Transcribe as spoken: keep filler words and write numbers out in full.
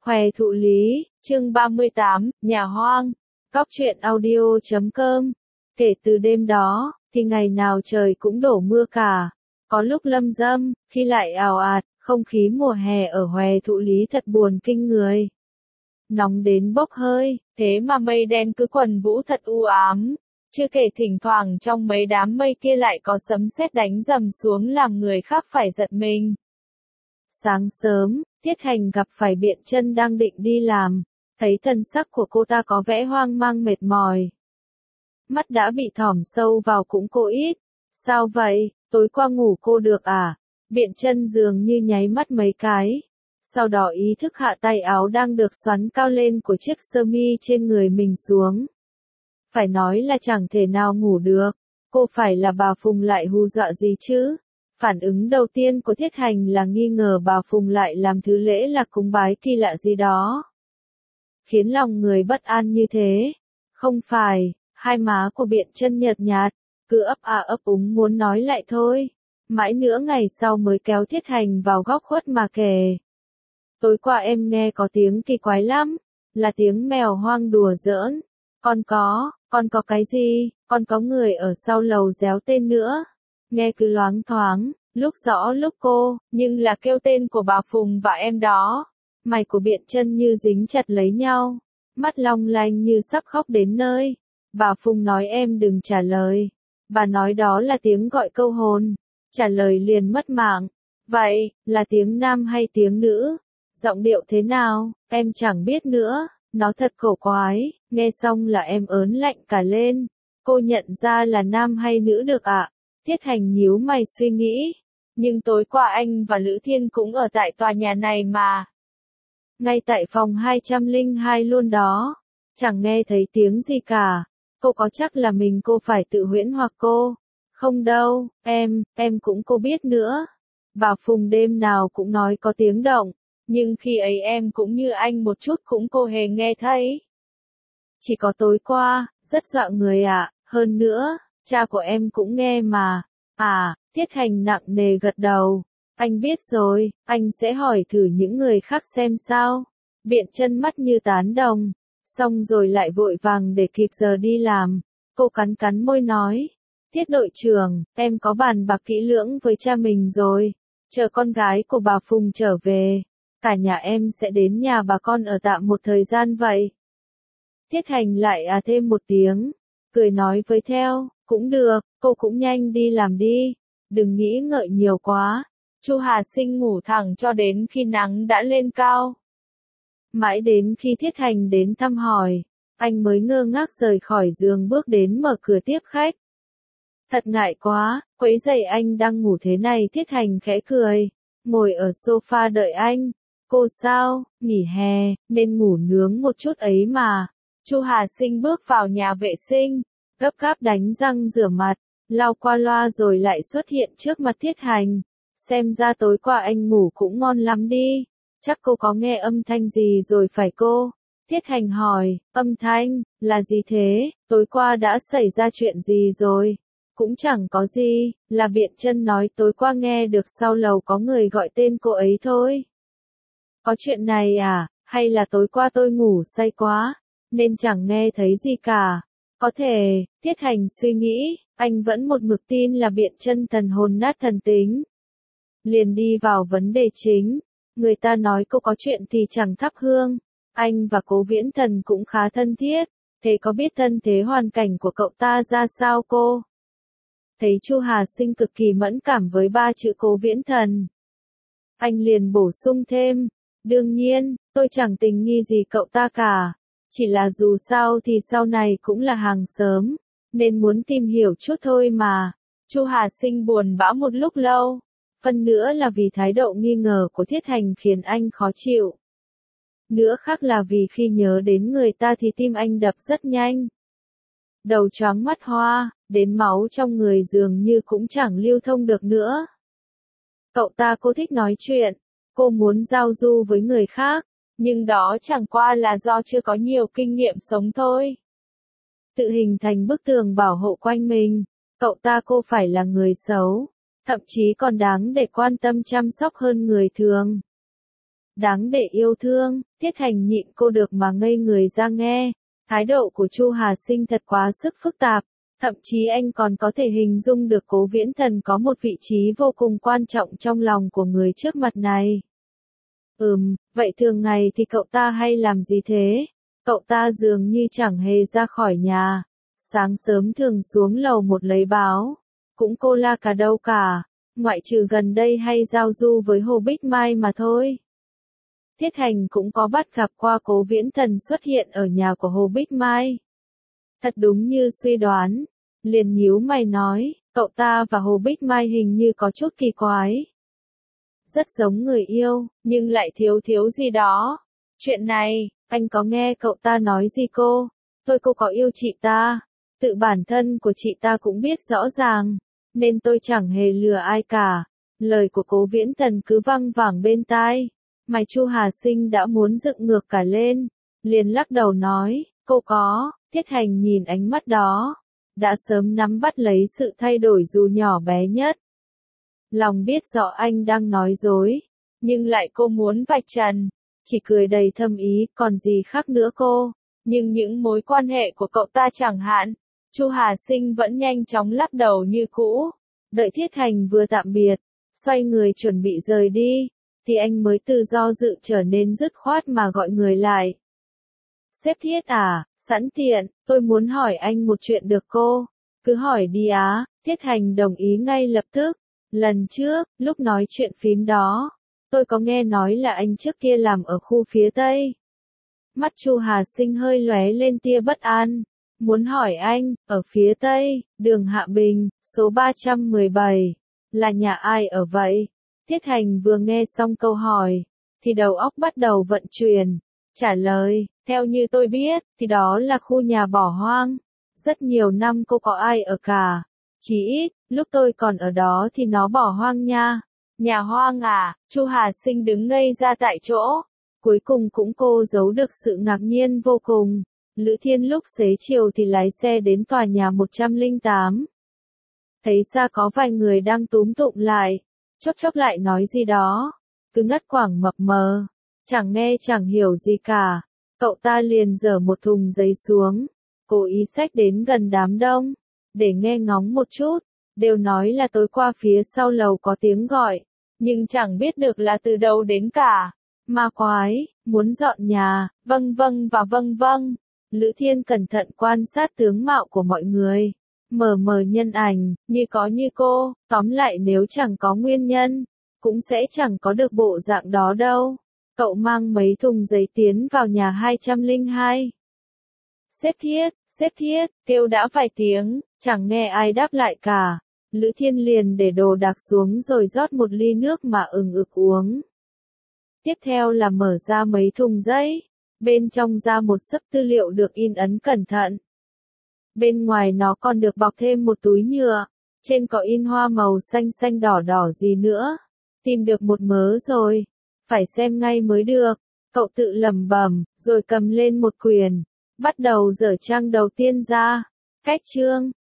Hoè thụ lý, chương ba mươi tám, nhà hoang. Cóc truyện audio chấm com. Kể từ đêm đó, thì ngày nào trời cũng đổ mưa cả. Có lúc lâm dâm, khi lại ào ạt, không khí mùa hè ở Hoè thụ lý thật buồn kinh người. Nóng đến bốc hơi, thế mà mây đen cứ quần vũ thật u ám. Chưa kể thỉnh thoảng trong mấy đám mây kia lại có sấm sét đánh rầm xuống làm người khác phải giật mình. Sáng sớm, Tiết Hành gặp phải Biện Chân đang định đi làm, thấy thân sắc của cô ta có vẻ hoang mang mệt mỏi. Mắt đã bị thỏm sâu vào cũng cô ít. Sao vậy, tối qua ngủ cô được à? Biện Chân dường như nháy mắt mấy cái. Sau đó ý thức hạ tay áo đang được xoắn cao lên của chiếc sơ mi trên người mình xuống. Phải nói là chẳng thể nào ngủ được, cô phải là bà Phùng lại hù dọa gì chứ? Phản ứng đầu tiên của Thiết Hành là nghi ngờ bà Phùng lại làm thứ lễ là cúng bái kỳ lạ gì đó. Khiến lòng người bất an như thế. Không phải, hai má của Biện Chân nhợt nhạt, cứ ấp à ấp úng muốn nói lại thôi. Mãi nữa ngày sau mới kéo Thiết Hành vào góc khuất mà kể. Tối qua em nghe có tiếng kỳ quái lắm, là tiếng mèo hoang đùa giỡn. Con có, con có cái gì, con có người ở sau lầu réo tên nữa. Nghe cứ loáng thoáng, lúc rõ lúc cô, nhưng là kêu tên của bà Phùng và em đó. Mày của Biện Chân như dính chặt lấy nhau, mắt long lanh như sắp khóc đến nơi. Bà Phùng nói em đừng trả lời. Bà nói đó là tiếng gọi câu hồn, trả lời liền mất mạng. Vậy, là tiếng nam hay tiếng nữ? Giọng điệu thế nào, em chẳng biết nữa. Nó thật cổ quái, nghe xong là em ớn lạnh cả lên. Cô nhận ra là nam hay nữ được ạ? À? Thiết Hành nhíu mày suy nghĩ. Nhưng tối qua anh và Lữ Thiên cũng ở tại tòa nhà này mà. Ngay tại phòng hai trăm lẻ hai luôn đó. Chẳng nghe thấy tiếng gì cả. Cô có chắc là mình cô phải tự huyễn hoặc cô? Không đâu, em, em cũng cô biết nữa. Bà Phùng đêm nào cũng nói có tiếng động. Nhưng khi ấy em cũng như anh một chút cũng cô hề nghe thấy. Chỉ có tối qua, rất dọa người ạ, à. Hơn nữa, cha của em cũng nghe mà. À, Thiết Hành nặng nề gật đầu. Anh biết rồi, anh sẽ hỏi thử những người khác xem sao. Biện Chân mắt như tán đồng. Xong rồi lại vội vàng để kịp giờ đi làm. Cô cắn cắn môi nói. Thiết đội trưởng, em có bàn bạc kỹ lưỡng với cha mình rồi. Chờ con gái của bà Phùng trở về. Cả nhà em sẽ đến nhà bà con ở tạm một thời gian vậy. Thiết Hành lại à thêm một tiếng, cười nói với theo, cũng được, cô cũng nhanh đi làm đi, đừng nghĩ ngợi nhiều quá. Chu Hà Sinh ngủ thẳng cho đến khi nắng đã lên cao. Mãi đến khi Thiết Hành đến thăm hỏi, anh mới ngơ ngác rời khỏi giường bước đến mở cửa tiếp khách. Thật ngại quá, quấy rầy anh đang ngủ thế này. Thiết Hành khẽ cười, ngồi ở sofa đợi anh. Cô sao, nghỉ hè, nên ngủ nướng một chút ấy mà. Chu Hà Sinh bước vào nhà vệ sinh, gấp gáp đánh răng rửa mặt, lau qua loa rồi lại xuất hiện trước mặt Thiết Hành. Xem ra tối qua anh ngủ cũng ngon lắm đi. Chắc cô có nghe âm thanh gì rồi phải cô? Thiết Hành hỏi, âm thanh, là gì thế? Tối qua đã xảy ra chuyện gì rồi? Cũng chẳng có gì, là Biện Chân nói tối qua nghe được sau lầu có người gọi tên cô ấy thôi. Có chuyện này à, hay là tối qua tôi ngủ say quá, nên chẳng nghe thấy gì cả. Có thể, Thiết Hành suy nghĩ, anh vẫn một mực tin là Biện Chân thần hồn nát thần tính. Liền đi vào vấn đề chính, người ta nói cô có chuyện thì chẳng thắp hương. Anh và Cố Viễn Thần cũng khá thân thiết, thế có biết thân thế hoàn cảnh của cậu ta ra sao cô? Thấy Chu Hà Sinh cực kỳ mẫn cảm với ba chữ Cố Viễn Thần. Anh liền bổ sung thêm. Đương nhiên, tôi chẳng tình nghi gì cậu ta cả. Chỉ là dù sao thì sau này cũng là hàng xóm, nên muốn tìm hiểu chút thôi mà. Chu Hà Sinh buồn bã một lúc lâu. Phần nữa là vì thái độ nghi ngờ của Thiết Hành khiến anh khó chịu. Nữa khác là vì khi nhớ đến người ta thì tim anh đập rất nhanh. Đầu choáng mắt hoa, đến máu trong người dường như cũng chẳng lưu thông được nữa. Cậu ta cô thích nói chuyện. Cô muốn giao du với người khác, nhưng đó chẳng qua là do chưa có nhiều kinh nghiệm sống thôi. Tự hình thành bức tường bảo hộ quanh mình, cậu ta cô phải là người xấu, thậm chí còn đáng để quan tâm chăm sóc hơn người thường. đáng để yêu thương. Tiết Hành nhịn cô được mà ngây người ra nghe. Thái độ của Chu Hà Sinh thật quá sức phức tạp. Thậm chí anh còn có thể hình dung được Cố Viễn Thần có một vị trí vô cùng quan trọng trong lòng của người trước mặt này. Ừm, vậy thường ngày thì cậu ta hay làm gì thế? Cậu ta dường như chẳng hề ra khỏi nhà. Sáng sớm thường xuống lầu một lấy báo. Cũng cô la cả đâu cả. Ngoại trừ gần đây hay giao du với Hồ Bích Mai mà thôi. Tiết Hành cũng có bắt gặp qua Cố Viễn Thần xuất hiện ở nhà của Hồ Bích Mai. Thật đúng như suy đoán. Liền nhíu mày nói, cậu ta và Hồ Bích Mai hình như có chút kỳ quái. Rất giống người yêu, nhưng lại thiếu thiếu gì đó. Chuyện này, anh có nghe cậu ta nói gì cô? Tôi cô có yêu chị ta. Tự bản thân của chị ta cũng biết rõ ràng. Nên tôi chẳng hề lừa ai cả. Lời của Cố Viễn Thần cứ văng vẳng bên tai. Mày Chu Hà Sinh đã muốn dựng ngược cả lên. Liền lắc đầu nói, cô có. Tiết Hành nhìn ánh mắt đó. Đã sớm nắm bắt lấy sự thay đổi dù nhỏ bé nhất. Lòng biết rõ anh đang nói dối. Nhưng lại cô muốn vạch trần. Chỉ cười đầy thâm ý, còn gì khác nữa cô. Nhưng những mối quan hệ của cậu ta chẳng hạn. Chu Hà Sinh vẫn nhanh chóng lắc đầu như cũ. Đợi Thiết Hành vừa tạm biệt, xoay người chuẩn bị rời đi, thì anh mới từ do dự trở nên dứt khoát mà gọi người lại. Sếp Thiết à, sẵn tiện, tôi muốn hỏi anh một chuyện được cô? Cứ hỏi đi á. Thiết Hành đồng ý ngay lập tức. Lần trước, lúc nói chuyện phím đó, tôi có nghe nói là anh trước kia làm ở khu phía Tây. Mắt Chu Hà Sinh hơi lóe lên tia bất an. Muốn hỏi anh, ở phía Tây, đường Hạ Bình, số ba trăm mười bảy, là nhà ai ở vậy? Tiết Hành vừa nghe xong câu hỏi, thì đầu óc bắt đầu vận chuyển. Trả lời, theo như tôi biết, thì đó là khu nhà bỏ hoang. Rất nhiều năm cô có ai ở cả. Chỉ ít, lúc tôi còn ở đó thì nó bỏ hoang nha. Nhà hoang à? Chu Hà Sinh đứng ngây ra tại chỗ. Cuối cùng cũng cô giấu được sự ngạc nhiên vô cùng. Lữ Thiên lúc xế chiều thì lái xe đến tòa nhà một trăm lẻ tám. Thấy xa có vài người đang túm tụm lại. Chốc chốc lại nói gì đó. Cứ ngất quảng mập mờ. Chẳng nghe chẳng hiểu gì cả. Cậu ta liền dở một thùng giấy xuống. Cố ý xách đến gần đám đông. Để nghe ngóng một chút. Đều nói là tối qua phía sau lầu có tiếng gọi. Nhưng chẳng biết được là từ đâu đến cả. Ma quái, muốn dọn nhà, vâng vâng và vâng vâng. Lữ Thiên cẩn thận quan sát tướng mạo của mọi người. Mờ mờ nhân ảnh, như có như cô, tóm lại nếu chẳng có nguyên nhân, cũng sẽ chẳng có được bộ dạng đó đâu. Cậu mang mấy thùng giấy tiến vào nhà hai trăm lẻ hai. Sếp Thiết, sếp Thiết, kêu đã vài tiếng, chẳng nghe ai đáp lại cả. Lữ Thiên liền để đồ đạc xuống rồi rót một ly nước mà ừng ực uống. Tiếp theo là mở ra mấy thùng giấy. Bên trong ra một xấp tư liệu được in ấn cẩn thận. Bên ngoài nó còn được bọc thêm một túi nhựa. Trên có in hoa màu xanh xanh đỏ đỏ gì nữa. Tìm được một mớ rồi. Phải xem ngay mới được. Cậu tự lẩm bẩm, rồi cầm lên một quyển. Bắt đầu dở trang đầu tiên ra. Cách chương.